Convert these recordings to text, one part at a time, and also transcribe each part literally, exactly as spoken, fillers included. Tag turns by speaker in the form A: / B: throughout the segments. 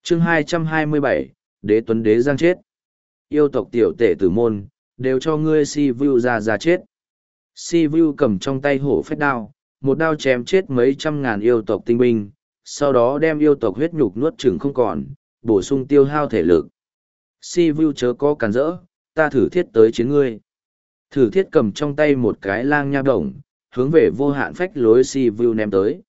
A: chương hai trăm hai mươi bảy, Đế Tuấn Đế Giang chết. Yêu tộc tiểu tể tử môn, đều cho ngươi si vu ra ra chết. Si vu cầm trong tay hổ phách đao, một đao chém chết mấy trăm ngàn yêu tộc tinh binh, sau đó đem yêu tộc huyết nhục nuốt chửng không còn, bổ sung tiêu hao thể lực. Si vu chớ có cản rỡ, ta thử thiết tới chiến ngươi. Thử thiết cầm trong tay một cái lang nha đồng, hướng về vô hạn phách lối si vu ném tới.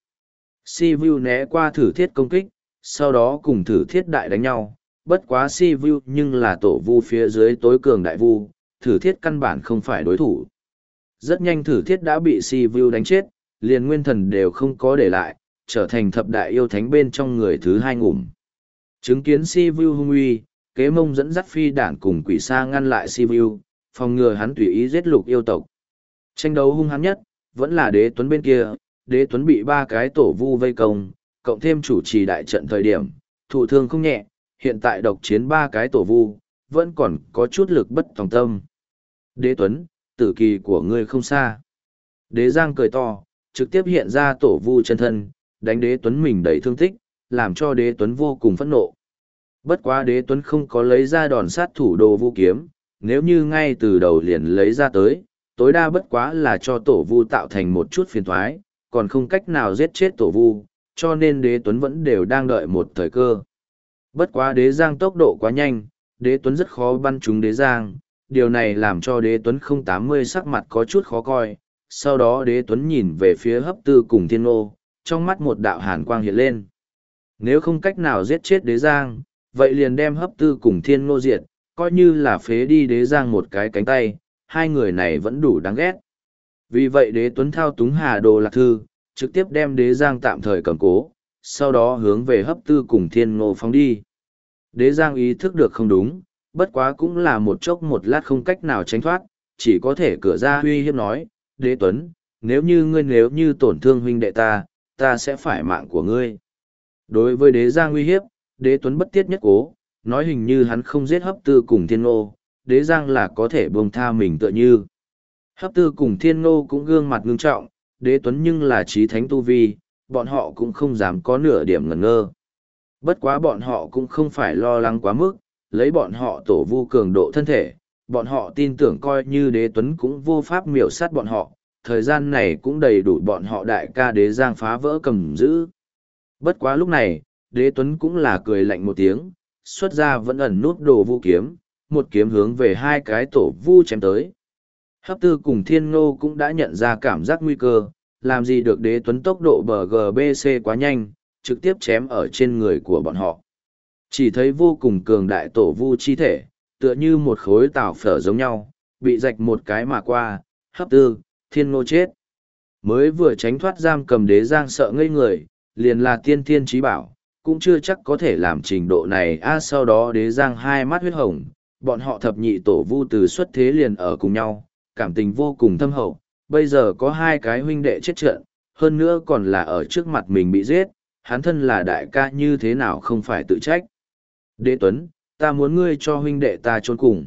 A: Si vu né qua thử thiết công kích, sau đó cùng thử thiết đại đánh nhau, bất quá si vu nhưng là tổ vu phía dưới tối cường đại vu, thử thiết căn bản không phải đối thủ. Rất nhanh thử thiết đã bị si vu đánh chết, liền nguyên thần đều không có để lại, trở thành thập đại yêu thánh bên trong người thứ hai ngủm. Chứng kiến si vu hung uy, kế mông dẫn dắt phi đản cùng quỷ sa ngăn lại si vu, phòng ngừa hắn tùy ý giết lục yêu tộc. Tranh đấu hung hãn nhất, vẫn là Đế Tuấn bên kia, Đế Tuấn bị ba cái tổ vu vây công, cộng thêm chủ trì đại trận thời điểm, thụ thương không nhẹ, hiện tại độc chiến ba cái tổ vu, vẫn còn có chút lực bất tòng tâm. Đế Tuấn, tử kỳ của ngươi không xa. Đế Giang cười to, trực tiếp hiện ra tổ vu chân thân, đánh Đế Tuấn mình đầy thương tích, làm cho Đế Tuấn vô cùng phẫn nộ. Bất quá Đế Tuấn không có lấy ra đòn sát thủ đồ vu kiếm, nếu như ngay từ đầu liền lấy ra tới, tối đa bất quá là cho tổ vu tạo thành một chút phiền thoái, còn không cách nào giết chết tổ vu, cho nên Đế Tuấn vẫn đều đang đợi một thời cơ. Bất quá Đế Giang tốc độ quá nhanh, Đế Tuấn rất khó bắn trúng Đế Giang, điều này làm cho Đế Tuấn không tám mươi sắc mặt có chút khó coi. Sau đó Đế Tuấn nhìn về phía hấp tư cùng thiên nô, trong mắt một đạo hàn quang hiện lên. Nếu không cách nào giết chết Đế Giang, vậy liền đem hấp tư cùng thiên nô diệt, coi như là phế đi Đế Giang một cái cánh tay, hai người này vẫn đủ đáng ghét. Vì vậy Đế Tuấn thao túng Hà Đồ Lạc Thư, trực tiếp đem Đế Giang tạm thời cầm cố, sau đó hướng về hấp tư cùng thiên nô phóng đi. Đế Giang ý thức được không đúng, bất quá cũng là một chốc một lát không cách nào tránh thoát, chỉ có thể cửa ra uy hiếp nói, Đế Tuấn, nếu như ngươi nếu như tổn thương huynh đệ ta, ta sẽ phải mạng của ngươi. Đối với Đế Giang uy hiếp, Đế Tuấn bất tiết nhất cố, nói hình như hắn không giết hấp tư cùng thiên nô, Đế Giang là có thể buông tha mình tựa như. Hấp tư cùng thiên nô cũng gương mặt ngưng trọng, Đế Tuấn nhưng là trí thánh tu vi, bọn họ cũng không dám có nửa điểm ngẩn ngơ. Bất quá bọn họ cũng không phải lo lắng quá mức, lấy bọn họ tổ vu cường độ thân thể, bọn họ tin tưởng coi như Đế Tuấn cũng vô pháp miểu sát bọn họ, thời gian này cũng đầy đủ bọn họ đại ca Đế Giang phá vỡ cầm giữ. Bất quá lúc này, Đế Tuấn cũng là cười lạnh một tiếng, xuất ra vẫn ẩn nút đồ vu kiếm, một kiếm hướng về hai cái tổ vu chém tới. Hấp tư cùng thiên ngô cũng đã nhận ra cảm giác nguy cơ, làm gì được Đế Tuấn tốc độ bờ giê bê xê quá nhanh, trực tiếp chém ở trên người của bọn họ. Chỉ thấy vô cùng cường đại tổ vu chi thể, tựa như một khối tảo phở giống nhau, bị rạch một cái mà qua, hấp tư, thiên ngô chết. Mới vừa tránh thoát giam cầm Đế Giang sợ ngây người, liền là tiên thiên trí bảo, cũng chưa chắc có thể làm trình độ này. A sau đó Đế Giang hai mắt huyết hồng, bọn họ thập nhị tổ vu từ xuất thế liền ở cùng nhau, cảm tình vô cùng thâm hậu, bây giờ có hai cái huynh đệ chết trận, hơn nữa còn là ở trước mặt mình bị giết, hắn thân là đại ca như thế nào không phải tự trách. Đế Tuấn, ta muốn ngươi cho huynh đệ ta chôn cùng.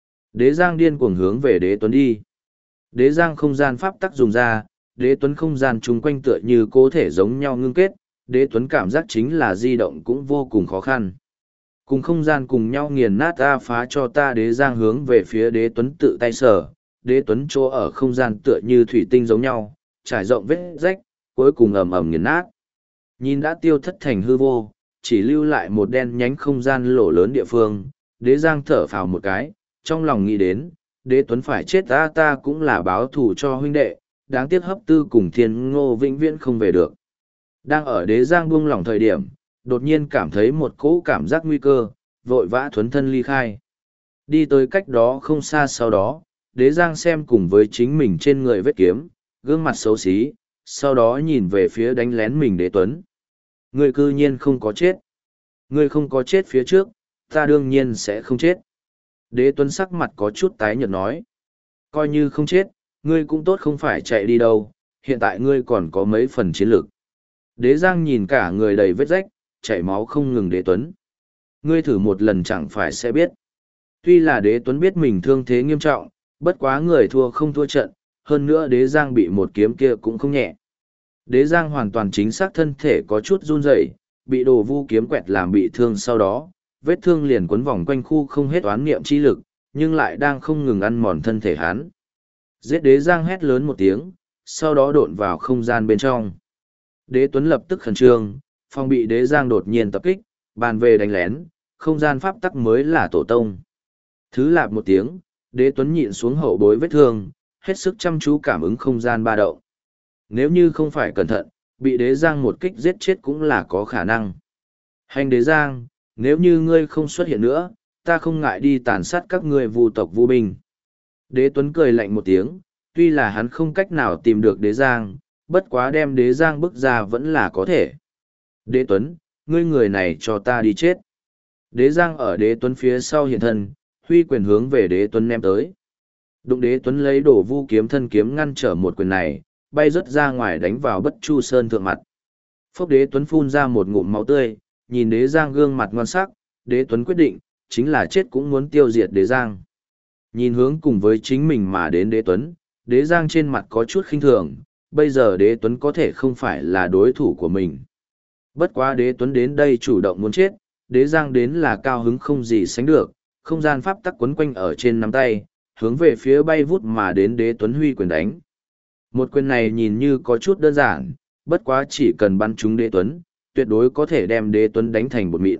A: Đế Giang điên cuồng hướng về Đế Tuấn đi. Đế Giang không gian pháp tắc dùng ra, Đế Tuấn không gian chung quanh tựa như cố thể giống nhau ngưng kết, Đế Tuấn cảm giác chính là di động cũng vô cùng khó khăn. Cùng không gian cùng nhau nghiền nát ta phá cho ta. Đế Giang hướng về phía Đế Tuấn tự tay sở, Đế Tuấn chỗ ở không gian tựa như thủy tinh giống nhau, trải rộng vết rách, cuối cùng ầm ầm nghiền nát. Nhìn đã tiêu thất thành hư vô, chỉ lưu lại một đen nhánh không gian lỗ lớn địa phương, Đế Giang thở phào một cái, trong lòng nghĩ đến, Đế Tuấn phải chết ta ta cũng là báo thù cho huynh đệ, đáng tiếc hấp tư cùng thiên ngô vĩnh viễn không về được. Đang ở Đế Giang buông lỏng thời điểm, đột nhiên cảm thấy một cỗ cảm giác nguy cơ, vội vã thuấn thân ly khai. Đi tới cách đó không xa sau đó, Đế Giang xem cùng với chính mình trên người vết kiếm, gương mặt xấu xí, sau đó nhìn về phía đánh lén mình Đế Tuấn. Ngươi cư nhiên không có chết. Ngươi không có chết phía trước, ta đương nhiên sẽ không chết. Đế Tuấn sắc mặt có chút tái nhợt nói. Coi như không chết, ngươi cũng tốt không phải chạy đi đâu, hiện tại ngươi còn có mấy phần chiến lược. Đế Giang nhìn cả người đầy vết rách, chảy máu không ngừng Đế Tuấn. Ngươi thử một lần chẳng phải sẽ biết. Tuy là Đế Tuấn biết mình thương thế nghiêm trọng, bất quá người thua không thua trận, hơn nữa Đế Giang bị một kiếm kia cũng không nhẹ. Đế Giang hoàn toàn chính xác thân thể có chút run rẩy, bị đồ vu kiếm quẹt làm bị thương sau đó, vết thương liền quấn vòng quanh khu không hết oán niệm chi lực, nhưng lại đang không ngừng ăn mòn thân thể hắn. Giết đế giang hét lớn một tiếng, sau đó độn vào không gian bên trong. Đế Tuấn lập tức khẩn trương, phòng bị đế giang đột nhiên tập kích, bàn về đánh lén, không gian pháp tắc mới là tổ tông. Thứ lạp một tiếng, đế Tuấn nhịn xuống hậu bối vết thương, hết sức chăm chú cảm ứng không gian ba động. Nếu như không phải cẩn thận, bị đế giang một kích giết chết cũng là có khả năng. Hành đế giang, nếu như ngươi không xuất hiện nữa, ta không ngại đi tàn sát các ngươi vu tộc vu binh. Đế Tuấn cười lạnh một tiếng, tuy là hắn không cách nào tìm được đế giang, bất quá đem đế giang bước ra vẫn là có thể. Đế Tuấn, ngươi người này cho ta đi chết. Đế giang ở đế Tuấn phía sau hiện thân, huy quyền hướng về đế Tuấn ném tới. Đụng đế Tuấn lấy đổ vu kiếm thân kiếm ngăn trở một quyền này, bay rớt ra ngoài đánh vào bất chu sơn thượng mặt. Phốc đế Tuấn phun ra một ngụm máu tươi, nhìn đế giang gương mặt ngon sắc, đế Tuấn quyết định, chính là chết cũng muốn tiêu diệt đế giang. Nhìn hướng cùng với chính mình mà đến đế Tuấn, đế giang trên mặt có chút khinh thường, bây giờ đế Tuấn có thể không phải là đối thủ của mình. Bất quá đế Tuấn đến đây chủ động muốn chết, đế giang đến là cao hứng không gì sánh được, không gian pháp tắc quấn quanh ở trên nắm tay, hướng về phía bay vút mà đến đế Tuấn huy quyền đánh. Một quyền này nhìn như có chút đơn giản, bất quá chỉ cần bắn trúng đế Tuấn, tuyệt đối có thể đem đế Tuấn đánh thành bột mịn.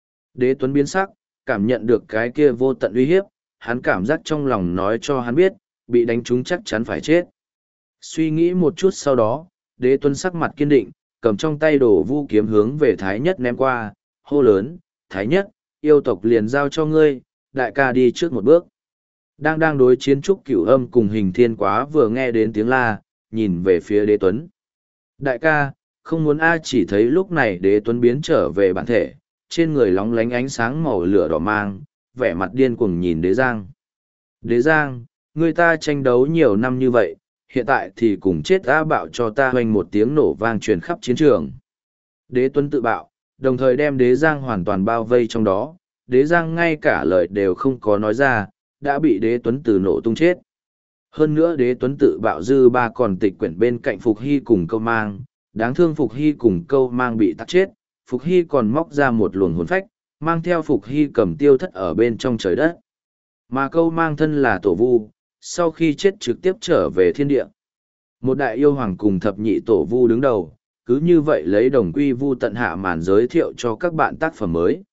A: Đế Tuấn biến sắc, cảm nhận được cái kia vô tận uy hiếp, hắn cảm giác trong lòng nói cho hắn biết, bị đánh trúng chắc chắn phải chết. Suy nghĩ một chút sau đó, đế Tuấn sắc mặt kiên định, cầm trong tay đổ vu kiếm hướng về Thái Nhất ném qua, hô lớn, Thái Nhất, yêu tộc liền giao cho ngươi, đại ca đi trước một bước. Đang đang đối chiến trúc cửu âm cùng hình thiên quá vừa nghe đến tiếng la, nhìn về phía đế Tuấn. Đại ca, không muốn ai chỉ thấy lúc này đế Tuấn biến trở về bản thể, trên người lóng lánh ánh sáng màu lửa đỏ mang, vẻ mặt điên cuồng nhìn đế giang. Đế giang, người ta tranh đấu nhiều năm như vậy, hiện tại thì cùng chết A bạo cho ta hoành một tiếng nổ vang truyền khắp chiến trường. Đế Tuấn tự bạo, đồng thời đem đế giang hoàn toàn bao vây trong đó, đế giang ngay cả lời đều không có nói ra, đã bị đế Tuấn từ nổ tung chết. Hơn nữa đế Tuấn tự bạo dư ba còn tịch quyển bên cạnh Phục Hy cùng câu mang, đáng thương Phục Hy cùng câu mang bị tắt chết, Phục Hy còn móc ra một luồng hồn phách, mang theo Phục Hy cầm tiêu thất ở bên trong trời đất. Mà câu mang thân là tổ vu, sau khi chết trực tiếp trở về thiên địa. Một đại yêu hoàng cùng thập nhị tổ vu đứng đầu, cứ như vậy lấy đồng quy vu tận hạ màn giới thiệu cho các bạn tác phẩm mới.